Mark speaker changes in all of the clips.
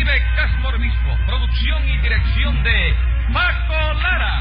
Speaker 1: Recibe Casmor Obispo, producción y dirección de Paco Lara.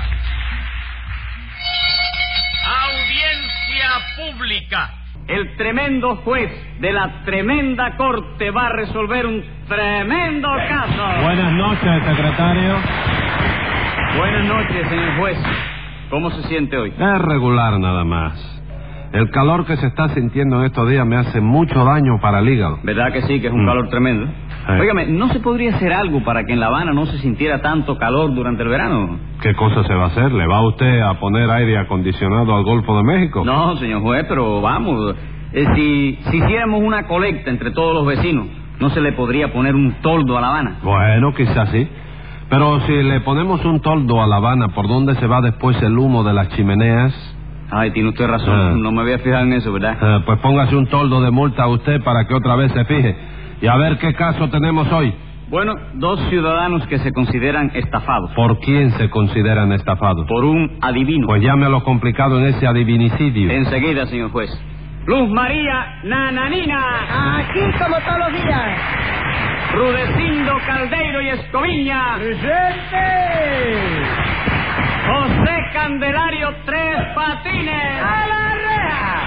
Speaker 1: Audiencia pública.
Speaker 2: El tremendo juez de la tremenda corte va a resolver un tremendo caso.
Speaker 3: Buenas noches, secretario.
Speaker 2: Buenas noches, señor juez. ¿Cómo se siente hoy?
Speaker 3: Es regular nada más. El calor que se está sintiendo en estos días me hace mucho daño para el hígado.
Speaker 2: ¿Verdad que sí, que es un calor tremendo? Óigame, ¿no se podría hacer algo para que en La Habana no se sintiera tanto calor durante el verano?
Speaker 3: ¿Qué cosa se va a hacer? ¿Le va usted a poner aire acondicionado al Golfo de México?
Speaker 2: No, señor juez, pero vamos, si hiciéramos una colecta entre todos los vecinos, ¿no se le podría poner un toldo a La Habana?
Speaker 3: Bueno, quizás sí. Pero si le ponemos un toldo a La Habana, ¿por dónde se va después el humo de las chimeneas?
Speaker 2: Ay, tiene usted razón, no me había fijado en eso, ¿verdad?
Speaker 3: Pues póngase un toldo de multa a usted para que otra vez se fije. Y a ver qué caso tenemos hoy.
Speaker 2: Bueno, 2 ciudadanos que se consideran estafados.
Speaker 3: ¿Por quién se consideran estafados?
Speaker 2: Por un adivino.
Speaker 3: Pues llame a lo complicado en ese adivinicidio.
Speaker 2: Enseguida, señor juez. Luz María Nananina.
Speaker 4: Aquí como todos los días.
Speaker 2: Rudecindo Caldeiro y Escoviña.
Speaker 4: ¡Presente!
Speaker 2: José Candelario Tres Patines.
Speaker 4: ¡A la reja!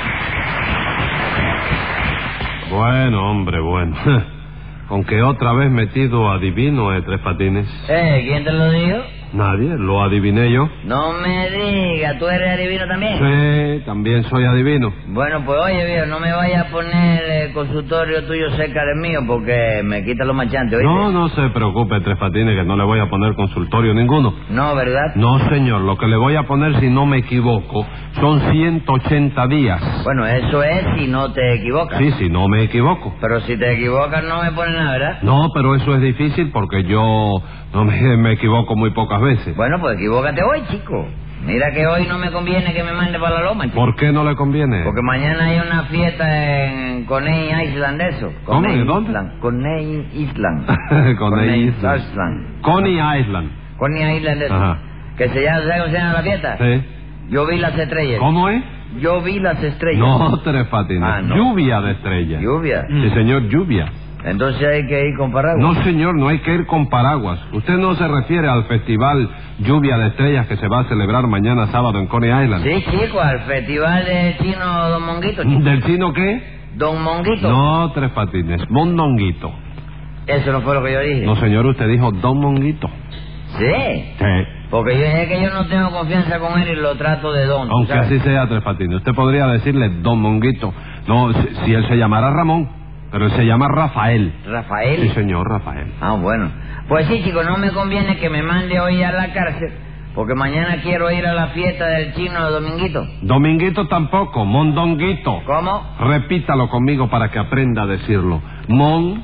Speaker 3: Bueno, hombre, bueno. Aunque otra vez metido adivino Tres Patines.
Speaker 5: ¿Quién te lo dijo?
Speaker 3: Nadie, lo adiviné yo.
Speaker 5: No me digas, ¿tú eres adivino también?
Speaker 3: Sí, también soy adivino.
Speaker 5: Bueno, pues oye, viejo, no me vayas a poner el consultorio tuyo cerca del mío porque me quita los machantes, ¿oíste?
Speaker 3: No se preocupe, Tres Patines, que no le voy a poner consultorio ninguno.
Speaker 5: No, ¿verdad?
Speaker 3: No, señor, lo que le voy a poner, si no me equivoco, son 180 días.
Speaker 5: Bueno, eso es si no te equivocas.
Speaker 3: Sí, si no me equivoco.
Speaker 5: Pero si te equivocas no me pones nada, ¿verdad?
Speaker 3: No, pero eso es difícil porque yo no me equivoco muy pocas veces.
Speaker 5: Bueno, pues equivócate hoy, chico. Mira que hoy no me conviene que me mande para la loma, chico.
Speaker 3: ¿Por qué no le conviene?
Speaker 5: Porque mañana hay una fiesta en Coney Island, eso.
Speaker 3: ¿Cómo? ¿De dónde?
Speaker 5: Coney Island.
Speaker 3: Coney Island. Coney Island.
Speaker 5: Coney Island, eso.
Speaker 3: Ajá.
Speaker 5: Que se llama, ¿sabes cómo se llama la fiesta?
Speaker 3: Sí.
Speaker 5: Yo vi las estrellas.
Speaker 3: ¿Cómo es?
Speaker 5: Yo vi las estrellas.
Speaker 3: No, Tres Patines.
Speaker 5: Ah, no.
Speaker 3: Lluvia de estrellas.
Speaker 5: ¿Lluvia?
Speaker 3: Sí, señor, lluvia.
Speaker 5: Entonces hay que ir con paraguas.
Speaker 3: No, señor, no hay que ir con paraguas. Usted no se refiere al festival Lluvia de Estrellas que se va a celebrar mañana sábado en Coney Island.
Speaker 5: Sí, chico, al festival del chino Don Monguito, chico.
Speaker 3: ¿Del chino qué?
Speaker 5: Don Monguito.
Speaker 3: No, Tres Patines, Mondonguito.
Speaker 5: Eso no fue lo que yo dije.
Speaker 3: No, señor, usted dijo Don Monguito.
Speaker 5: Sí.
Speaker 3: Sí.
Speaker 5: Porque yo dije que yo no tengo confianza con él y lo trato de don.
Speaker 3: Aunque
Speaker 5: ¿sabes?
Speaker 3: así sea, Tres Patines. Usted podría decirle Don Monguito. No, si él se llamara Ramón, pero él se llama Rafael.
Speaker 5: ¿Rafael?
Speaker 3: Sí, señor, Rafael.
Speaker 5: Ah, bueno. Pues sí, chico, no me conviene que me mande hoy a la cárcel, porque mañana quiero ir a la fiesta del chino Dominguito.
Speaker 3: Dominguito tampoco, Mondonguito.
Speaker 5: ¿Cómo?
Speaker 3: Repítalo conmigo para que aprenda a decirlo. Don,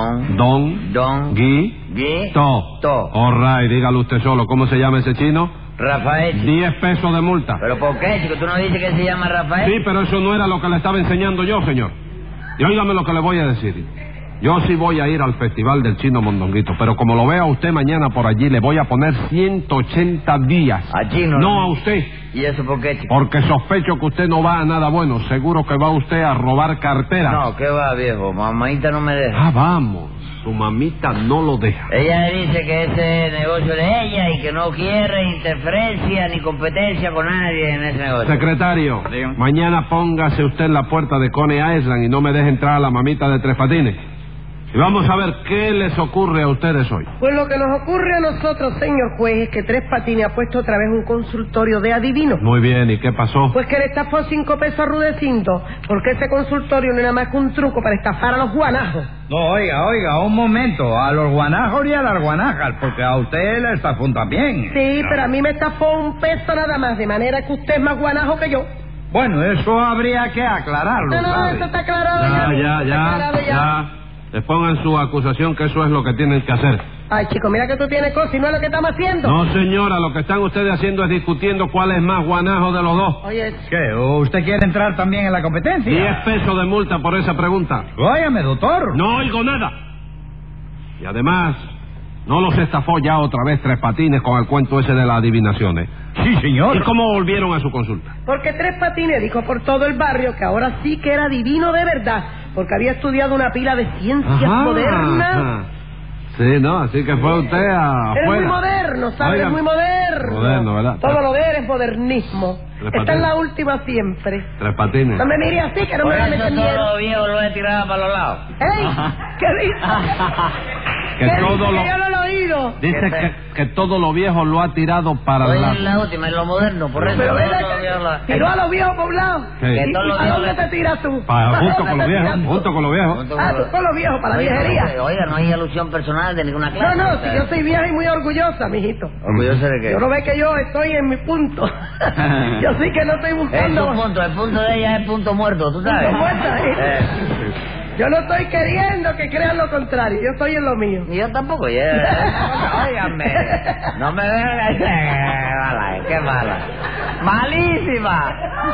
Speaker 5: Gui,
Speaker 3: To. All right, dígalo usted solo. ¿Cómo se llama ese chino?
Speaker 5: Rafael, chico.
Speaker 3: 10 pesos de multa.
Speaker 5: ¿Pero por qué, chico? ¿Tú no dices que se llama Rafael?
Speaker 3: Sí, pero eso no era lo que le estaba enseñando yo, señor. Y óigame lo que le voy a decir. Yo sí voy a ir al festival del chino Mondonguito, pero como lo vea usted mañana por allí, le voy a poner 180 días.
Speaker 5: ¿A chino?
Speaker 3: No a usted.
Speaker 5: ¿Y eso por qué, chico?
Speaker 3: Porque sospecho que usted no va a nada bueno. Seguro que va usted a robar carteras.
Speaker 5: No, ¿qué va, viejo? Mamita no me deja.
Speaker 3: Ah, vamos. Su mamita no lo deja.
Speaker 5: Ella dice que ese es negocio de ella y que no quiere interferencia ni competencia con nadie en ese negocio.
Speaker 3: Secretario,
Speaker 2: Dígame.
Speaker 3: mañana póngase usted en la puerta de Coney Island y no me deje entrar a la mamita de Tres Patines. Y vamos a ver qué les ocurre a ustedes hoy.
Speaker 4: Pues lo que nos ocurre a nosotros, señor juez, es que Tres Patines ha puesto otra vez un consultorio de adivinos.
Speaker 3: Muy bien, ¿y qué pasó?
Speaker 4: Pues que le estafó 5 pesos a Rudecindo, porque ese consultorio no era más que un truco para estafar a los guanajos.
Speaker 6: No, oiga, un momento. A los guanajos y a las guanajas, porque a usted le estafó también.
Speaker 4: Sí, pero a mí me estafó 1 peso nada más, de manera que usted es más guanajo que yo.
Speaker 6: Bueno, eso habría que aclararlo,
Speaker 4: No,
Speaker 6: ¿sabe?
Speaker 4: eso está aclarado
Speaker 3: Ya. Les pongan su acusación que eso es lo que tienen que hacer.
Speaker 4: Ay, chico, mira que tú tienes cosas y no es lo que estamos haciendo.
Speaker 3: No, señora, lo que están ustedes haciendo es discutiendo cuál es más guanajo de los dos.
Speaker 4: Oye,
Speaker 6: ¿Qué? ¿Usted quiere entrar también en la competencia?
Speaker 3: 10 pesos de multa por esa pregunta.
Speaker 6: Óigame, doctor.
Speaker 3: No oigo nada. Y además, no los estafó ya otra vez Tres Patines con el cuento ese de las adivinaciones.
Speaker 6: Sí, señor.
Speaker 3: ¿Y cómo volvieron a su consulta?
Speaker 4: porque Tres Patines dijo por todo el barrio que ahora sí que era divino de verdad, porque había estudiado una pila de ciencias modernas.
Speaker 3: Sí, ¿no? Así que fue usted afuera.
Speaker 4: Eres muy moderno, ¿sabes?
Speaker 3: Oiga,
Speaker 4: Eres muy moderno.
Speaker 3: Moderno, ¿verdad?
Speaker 4: Todo lo de él es modernismo.
Speaker 3: Tres
Speaker 4: Esta es
Speaker 3: Patines.
Speaker 4: la última siempre.
Speaker 3: Tres Patines.
Speaker 4: No me mire así, que no
Speaker 5: Por
Speaker 4: me va a
Speaker 5: eso
Speaker 4: meter
Speaker 5: todo
Speaker 4: miedo.
Speaker 5: lo viejo lo he tirado para los lados.
Speaker 4: ¡Ey! ¿Qué dice?
Speaker 3: Que
Speaker 4: ¿Qué
Speaker 3: todo
Speaker 4: dice?
Speaker 3: lo...
Speaker 4: Que yo no lo he oído.
Speaker 3: Dice que todo lo viejo lo ha tirado para el
Speaker 5: Hoy es
Speaker 3: lado.
Speaker 5: la última, es lo moderno, por eso.
Speaker 4: Pero
Speaker 5: todo
Speaker 4: ven
Speaker 5: lo
Speaker 4: acá,
Speaker 5: viejo lo-
Speaker 4: tiró a los viejos poblados.
Speaker 3: Sí.
Speaker 4: ¿Y
Speaker 5: Que todos los
Speaker 4: a dónde
Speaker 5: viejos-
Speaker 4: te tiras tú?
Speaker 3: Junto
Speaker 4: ¿A
Speaker 3: con
Speaker 4: dónde
Speaker 3: los
Speaker 4: te
Speaker 3: viejos,
Speaker 4: tiras tú?
Speaker 3: junto con los viejos.
Speaker 5: Junto
Speaker 4: Ah, tú con los viejos, para la viejería.
Speaker 5: Oiga, no hay alusión personal de ninguna
Speaker 4: No,
Speaker 5: clase.
Speaker 4: no, si yo soy vieja y muy orgullosa, mijito.
Speaker 5: ¿Orgulloso de qué?
Speaker 4: Yo no ve que yo estoy en mi punto. Yo sí que no estoy
Speaker 5: Es
Speaker 4: buscando...
Speaker 5: tu punto, el punto de ella es punto muerto, ¿tú sabes?
Speaker 4: Punto muerto, Yo no estoy queriendo que crean lo contrario, yo estoy en lo mío.
Speaker 5: Y yo tampoco, óigame, no me dejen, qué mala, malísima,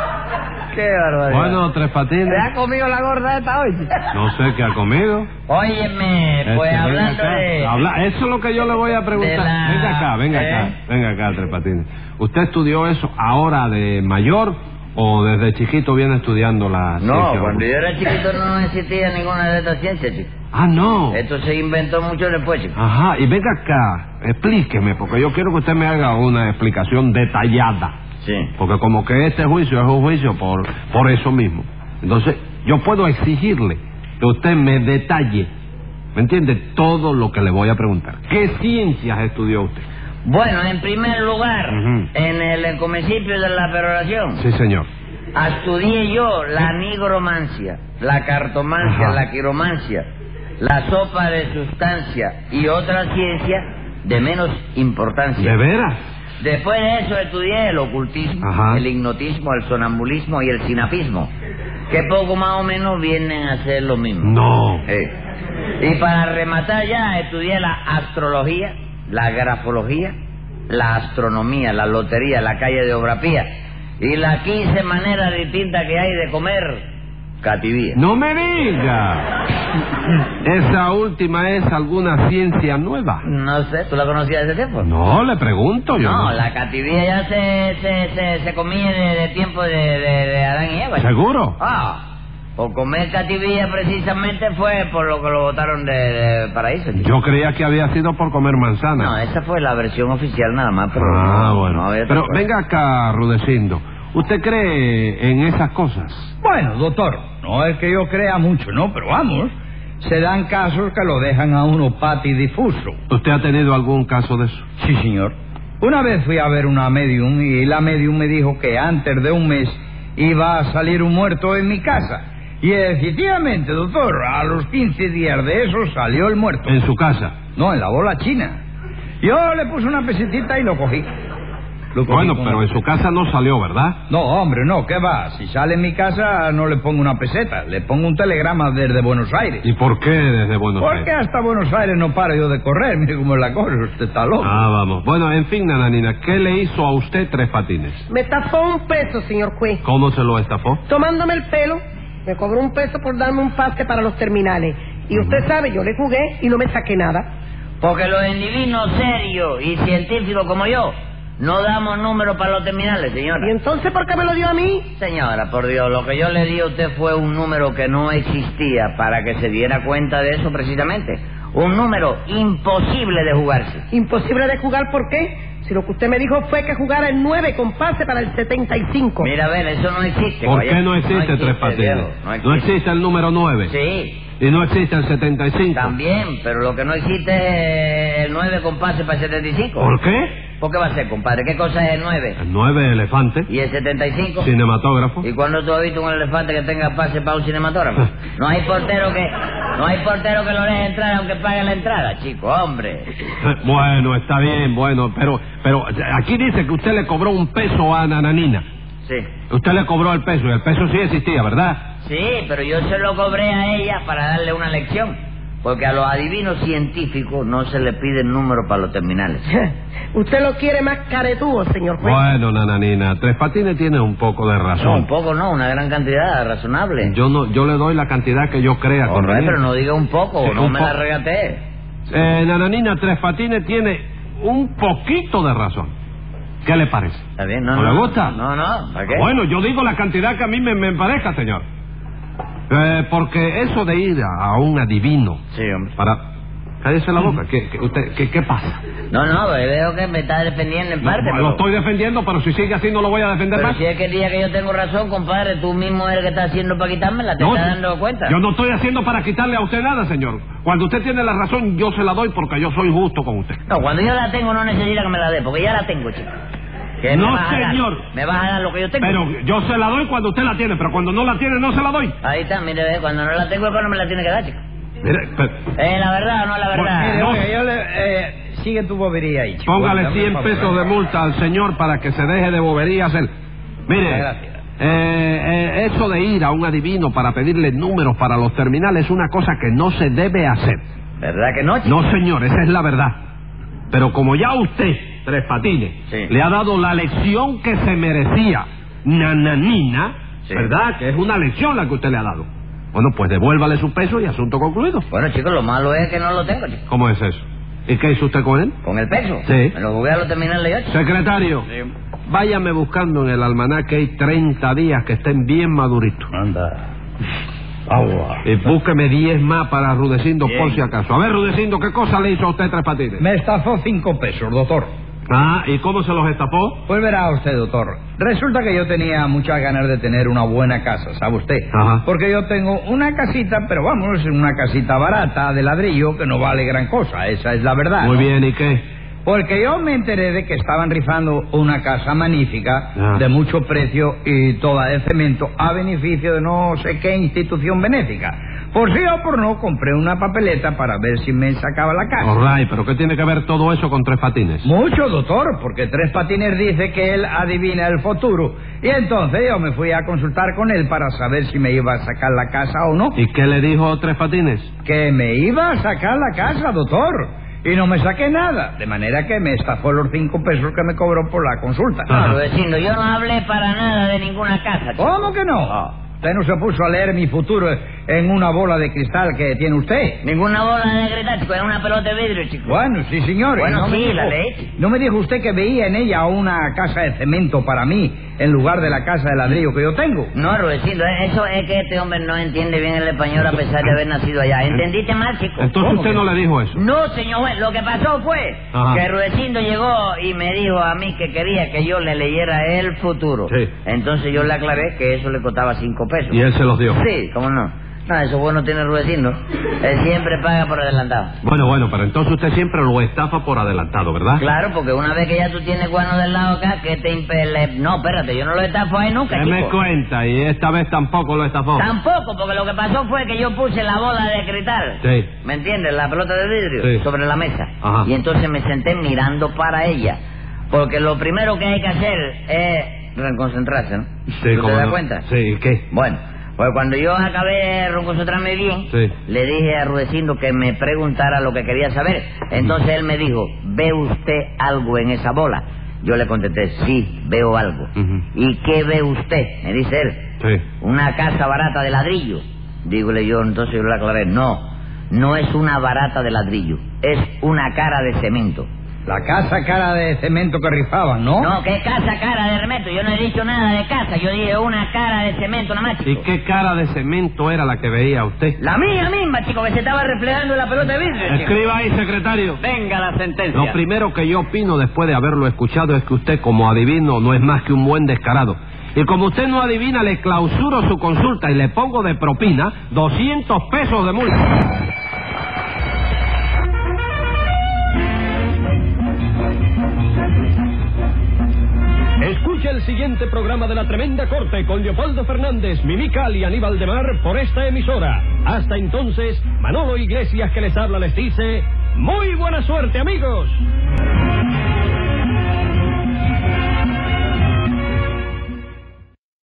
Speaker 5: qué barbaridad.
Speaker 3: Bueno, Tres Patines.
Speaker 5: ¿Te ha comido la gorda esta hoy?
Speaker 3: No sé qué ha comido.
Speaker 5: Óyeme, pues
Speaker 3: Venga
Speaker 5: hablando
Speaker 3: acá.
Speaker 5: de...
Speaker 3: Eso es lo que yo le voy a preguntar.
Speaker 5: de la-
Speaker 3: Venga acá, Tres Patines. ¿Usted estudió eso ahora de mayor o desde chiquito viene estudiando la
Speaker 5: No,
Speaker 3: ciencia?
Speaker 5: cuando yo era chiquito no existía ninguna de estas ciencias, chico.
Speaker 3: Ah, no.
Speaker 5: Esto se inventó mucho después, chico.
Speaker 3: Ajá, y venga acá, explíqueme, porque yo quiero que usted me haga una explicación detallada.
Speaker 5: Sí.
Speaker 3: Porque como que este juicio es un juicio por eso mismo. Entonces, yo puedo exigirle que usted me detalle, ¿me entiende? Todo lo que le voy a preguntar. ¿Qué ciencias estudió usted?
Speaker 5: Bueno, en primer lugar,
Speaker 3: Ujú.
Speaker 5: en el comecipio de la peroración,
Speaker 3: Sí, señor.
Speaker 5: estudié yo la nigromancia, la cartomancia,
Speaker 3: Ajá.
Speaker 5: la quiromancia, la sopa de sustancia y otras ciencias de menos importancia.
Speaker 3: ¿De veras?
Speaker 5: Después de eso estudié el ocultismo,
Speaker 3: Ajá.
Speaker 5: el hipnotismo, el sonambulismo y el sinapismo, que poco más o menos vienen a ser lo mismo.
Speaker 3: No.
Speaker 5: Y para rematar ya, estudié la astrología, la grafología, la astronomía, la lotería, la calle de Obrapía y las 15 maneras distintas que hay de comer cativía.
Speaker 3: No me diga. ¿Esa última es alguna ciencia nueva?
Speaker 5: No sé, ¿tú la conocías de ese tiempo?
Speaker 3: No, le pregunto yo.
Speaker 5: No, la cativía ya se comía de tiempo de Adán y Eva.
Speaker 3: ¿Seguro?
Speaker 5: Ah, por comer cativía precisamente fue por lo que lo botaron de paraíso. chico.
Speaker 3: Yo creía que había sido por comer manzana.
Speaker 5: No, esa fue la versión oficial nada más, pero
Speaker 3: Ah,
Speaker 5: no,
Speaker 3: bueno.
Speaker 5: no había
Speaker 3: Pero
Speaker 5: otra cosa.
Speaker 3: venga acá, Rudecindo. ¿Usted cree en esas cosas?
Speaker 6: Bueno, doctor, no es que yo crea mucho, ¿no? Pero vamos, se dan casos que lo dejan a uno patidifuso.
Speaker 3: ¿Usted ha tenido algún caso de eso?
Speaker 6: Sí, señor. Una vez fui a ver una medium y la medium me dijo que antes de un mes iba a salir un muerto en mi casa. Y efectivamente, doctor, a los 15 días de eso salió el muerto.
Speaker 3: ¿En su casa?
Speaker 6: No, en la bola china. Yo le puse una pesetita y lo cogí. Lo cogí
Speaker 3: Bueno,
Speaker 6: con
Speaker 3: pero
Speaker 6: la-
Speaker 3: en su casa no salió, ¿verdad?
Speaker 6: No, hombre, no, ¿qué va? Si sale en mi casa no le pongo una peseta, le pongo un telegrama desde Buenos Aires.
Speaker 3: ¿Y por qué desde Buenos
Speaker 6: Porque
Speaker 3: Aires?
Speaker 6: hasta Buenos Aires no paro yo de correr, mire cómo es la cosa, usted está loco.
Speaker 3: Ah, vamos. Bueno, en fin, nananina, ¿qué le hizo a usted Tres Patines?
Speaker 4: Me estafó un peso, señor juez.
Speaker 3: ¿Cómo se lo estafó?
Speaker 4: Tomándome el pelo, me cobró un peso por darme un pase para los terminales. Y usted sabe, yo le jugué y no me saqué nada.
Speaker 5: Porque los individuos serios y científicos como yo no damos números para los terminales, señora.
Speaker 4: ¿Y entonces por qué me lo dio a mí?
Speaker 5: Señora, por Dios, lo que yo le di a usted fue un número que no existía para que se diera cuenta de eso precisamente. Un número imposible de jugarse.
Speaker 4: Imposible de jugar, ¿por qué? Si lo que usted me dijo fue que jugara el 9 con pase para el 75.
Speaker 5: Mira, a ver, eso no existe.
Speaker 3: ¿Por
Speaker 5: caballero.
Speaker 3: qué no existe Tres Patines?
Speaker 5: viejo,
Speaker 3: No existe el número 9.
Speaker 5: Sí,
Speaker 3: Y no existe el 75.
Speaker 5: también, pero lo que no existe es el 9 con pase para el 75.
Speaker 3: ¿Por qué?
Speaker 5: ¿Por qué va a ser, compadre? ¿Qué cosa es el 9?
Speaker 3: El 9, elefante,
Speaker 5: ¿Y el 75?
Speaker 3: cinematógrafo.
Speaker 5: ¿Y cuándo tú has visto un elefante que tenga pase para un cinematógrafo? No hay portero que lo deje entrar aunque pague la entrada, chico, hombre.
Speaker 3: Bueno, está bien, bueno, pero aquí dice que usted le cobró un peso a Nananina.
Speaker 5: Sí.
Speaker 3: Usted le cobró el peso y el peso sí existía, ¿verdad?
Speaker 5: Sí, pero yo se lo cobré a ella para darle una lección. Porque a los adivinos científicos no se le pide número para los terminales.
Speaker 4: Usted lo quiere más caretúo, señor juez.
Speaker 3: Bueno, Nananina, Tres Patines tiene un poco de
Speaker 5: No,
Speaker 3: razón.
Speaker 5: un poco no, una gran cantidad, razonable.
Speaker 3: Yo le doy la cantidad que yo crea
Speaker 5: All right,
Speaker 3: conveniente.
Speaker 5: pero no diga un poco,
Speaker 3: Sí,
Speaker 5: no
Speaker 3: un
Speaker 5: me la
Speaker 3: poco.
Speaker 5: regatee.
Speaker 3: Nananina, Tres Patines tiene un poquito de razón. ¿Qué le parece?
Speaker 5: ¿Está bien? No,
Speaker 3: ¿No le gusta?
Speaker 5: No, ¿para qué?
Speaker 3: Bueno, yo digo la cantidad que a mí me parezca, señor. Porque eso de ir a un adivino
Speaker 5: Sí, hombre.
Speaker 3: Cállese la boca. ¿Qué pasa?
Speaker 5: No, veo que me está defendiendo en parte.
Speaker 3: Lo estoy defendiendo, pero si sigue así no lo voy a defender
Speaker 5: pero
Speaker 3: más.
Speaker 5: Si es que el día que yo tengo razón, compadre, tú mismo eres el que está haciendo para quitármela, ¿te estás dando cuenta?
Speaker 3: Yo no estoy haciendo para quitarle a usted nada, señor. Cuando usted tiene la razón, yo se la doy porque yo soy justo con usted.
Speaker 5: No, cuando yo la tengo no necesita que me la dé, porque ya la tengo, chico.
Speaker 3: No, señor.
Speaker 5: Me vas a dar lo que yo tengo.
Speaker 3: Pero yo se la doy cuando usted la tiene, pero cuando no la tiene, no se la doy.
Speaker 5: Ahí está, mire, cuando no la tengo es cuando me la tiene que dar, chico.
Speaker 3: Mire, pero...
Speaker 5: ¿La verdad o no la verdad?
Speaker 6: Mire,
Speaker 3: No.
Speaker 6: oiga, yo le... sigue tu bobería ahí, chico.
Speaker 3: Póngale
Speaker 6: Dame
Speaker 3: 100
Speaker 6: favor,
Speaker 3: pesos de multa al señor para que se deje de boberías él. Mire,
Speaker 6: Gracias.
Speaker 3: eso de ir a un adivino para pedirle números para los terminales es una cosa que no se debe hacer.
Speaker 5: ¿Verdad que no, chico?
Speaker 3: No, señor, esa es la verdad. Pero como ya usted, Tres Patines,
Speaker 5: Sí.
Speaker 3: le ha dado la lección que se merecía, nananina,
Speaker 5: Sí.
Speaker 3: ¿verdad? Que es una lección la que usted le ha dado. Bueno, pues devuélvale su peso y asunto concluido.
Speaker 5: Bueno, chicos, lo malo es que no lo tengo, chico.
Speaker 3: ¿Cómo es eso? ¿Y qué hizo usted con él?
Speaker 5: ¿Con el peso?
Speaker 3: Sí.
Speaker 5: Me lo jugué a lo terminal de yo, chico.
Speaker 3: Secretario, váyame buscando en el almanaque hay 30 días que estén bien maduritos.
Speaker 6: Anda. Agua.
Speaker 3: Y búsqueme 10 más para Rudecindo
Speaker 6: Bien.
Speaker 3: por si acaso. A ver, Rudecindo, ¿qué cosa le hizo a usted Tres Patines?
Speaker 6: Me estafó 5 pesos, doctor.
Speaker 3: Ah, ¿y cómo se los estafó?
Speaker 6: Pues verá usted, doctor. Resulta que yo tenía muchas ganas de tener una buena casa, ¿sabe usted?
Speaker 3: Ajá.
Speaker 6: Porque yo tengo una casita, pero vamos, una casita barata de ladrillo que no vale gran cosa, esa es la verdad.
Speaker 3: Muy
Speaker 6: ¿no?
Speaker 3: bien, ¿y qué?
Speaker 6: Porque yo me enteré de que estaban rifando una casa magnífica,
Speaker 3: Ah.
Speaker 6: de mucho precio y toda de cemento, a beneficio de no sé qué institución benéfica. Por sí o por no, compré una papeleta para ver si me sacaba la casa.
Speaker 3: All right, pero ¿qué tiene que ver todo eso con Tres Patines?
Speaker 6: Mucho, doctor, porque Tres Patines dice que él adivina el futuro. Y entonces yo me fui a consultar con él para saber si me iba a sacar la casa o no.
Speaker 3: ¿Y qué le dijo Tres Patines?
Speaker 6: Que me iba a sacar la casa, doctor. Y no me saqué nada. De manera que me estafó los 5 pesos que me cobró por la consulta.
Speaker 3: Ah.
Speaker 5: No, vecino, yo no hablé para nada de ninguna casa, chico.
Speaker 6: ¿Cómo que no? Usted no se puso a leer mi futuro en una bola de cristal que tiene usted.
Speaker 5: Ninguna bola de gritar, chico, era una pelota de vidrio, chico.
Speaker 6: Bueno, sí, señor. y
Speaker 5: Bueno,
Speaker 6: me
Speaker 5: sí,
Speaker 6: dijo-
Speaker 5: la leí.
Speaker 6: ¿No me dijo usted que veía en ella una casa de cemento para mí en lugar de la casa de ladrillo que yo tengo?
Speaker 5: No, Rudecindo, eso es que este hombre no entiende bien el español a pesar de haber nacido allá. ¿Entendiste mal, chico?
Speaker 3: Entonces
Speaker 6: ¿Cómo
Speaker 3: usted
Speaker 6: que
Speaker 3: no le dijo eso.
Speaker 5: No, señor juez, lo que pasó fue
Speaker 3: Ajá.
Speaker 5: que Rudecindo llegó y me dijo a mí que quería que yo le leyera el futuro.
Speaker 3: Sí.
Speaker 5: Entonces yo le aclaré que eso le costaba 5 pesos.
Speaker 3: Y él se los dio.
Speaker 5: Sí, ¿cómo no? No, eso bueno tiene Rudecindo. Él siempre paga por adelantado.
Speaker 3: Bueno, pero entonces usted siempre lo estafa por adelantado, ¿verdad?
Speaker 5: Claro, porque una vez que ya tú tienes guano del lado acá, que te impele... No, espérate, yo no lo estafo ahí nunca,
Speaker 3: Deme
Speaker 5: chico.
Speaker 3: cuenta, y esta vez tampoco lo estafó.
Speaker 5: Tampoco, porque lo que pasó fue que yo puse la bola de cristal.
Speaker 3: Sí.
Speaker 5: ¿Me entiendes? La pelota de vidrio
Speaker 3: Sí.
Speaker 5: sobre la mesa.
Speaker 3: Ajá.
Speaker 5: Y entonces me senté mirando para ella. Porque lo primero que hay que hacer es reconcentrarse, ¿no?
Speaker 3: Sí,
Speaker 5: ¿Tú
Speaker 3: ¿cómo
Speaker 5: te das
Speaker 3: no?
Speaker 5: cuenta?
Speaker 3: Sí, ¿y qué?
Speaker 5: Bueno, pues cuando yo acabé de reconcentrarme bien,
Speaker 3: Sí.
Speaker 5: le dije a Rudecindo que me preguntara lo que quería saber. Entonces él me dijo, ¿ve usted algo en esa bola? Yo le contesté, sí, veo algo.
Speaker 3: Ujú.
Speaker 5: ¿Y qué ve usted? Me dice él.
Speaker 3: Sí.
Speaker 5: Una casa barata de ladrillo. Dígole yo, entonces yo le aclaré, no es una barata de ladrillo, es una cara de cemento.
Speaker 6: La casa cara de cemento que rifaban, ¿no?
Speaker 5: No, ¿qué casa cara de cemento? Yo no he dicho nada de casa, yo dije una cara de cemento nada más,
Speaker 3: ¿Y
Speaker 5: chico.
Speaker 3: qué cara de cemento era la que veía usted?
Speaker 5: La mía misma, chico, que se estaba reflejando en la pelota de vidrio, chico.
Speaker 3: Escriba ahí, secretario.
Speaker 2: Venga la sentencia.
Speaker 3: Lo primero que yo opino después de haberlo escuchado es que usted, como adivino, no es más que un buen descarado. Y como usted no adivina, le clausuro su consulta y le pongo de propina 200 pesos de multa.
Speaker 7: Escucha el siguiente programa de La Tremenda Corte con Leopoldo Fernández, Mimical y Aníbal de Mar por esta emisora. Hasta entonces, Manolo Iglesias que les habla les dice, ¡muy buena suerte, amigos!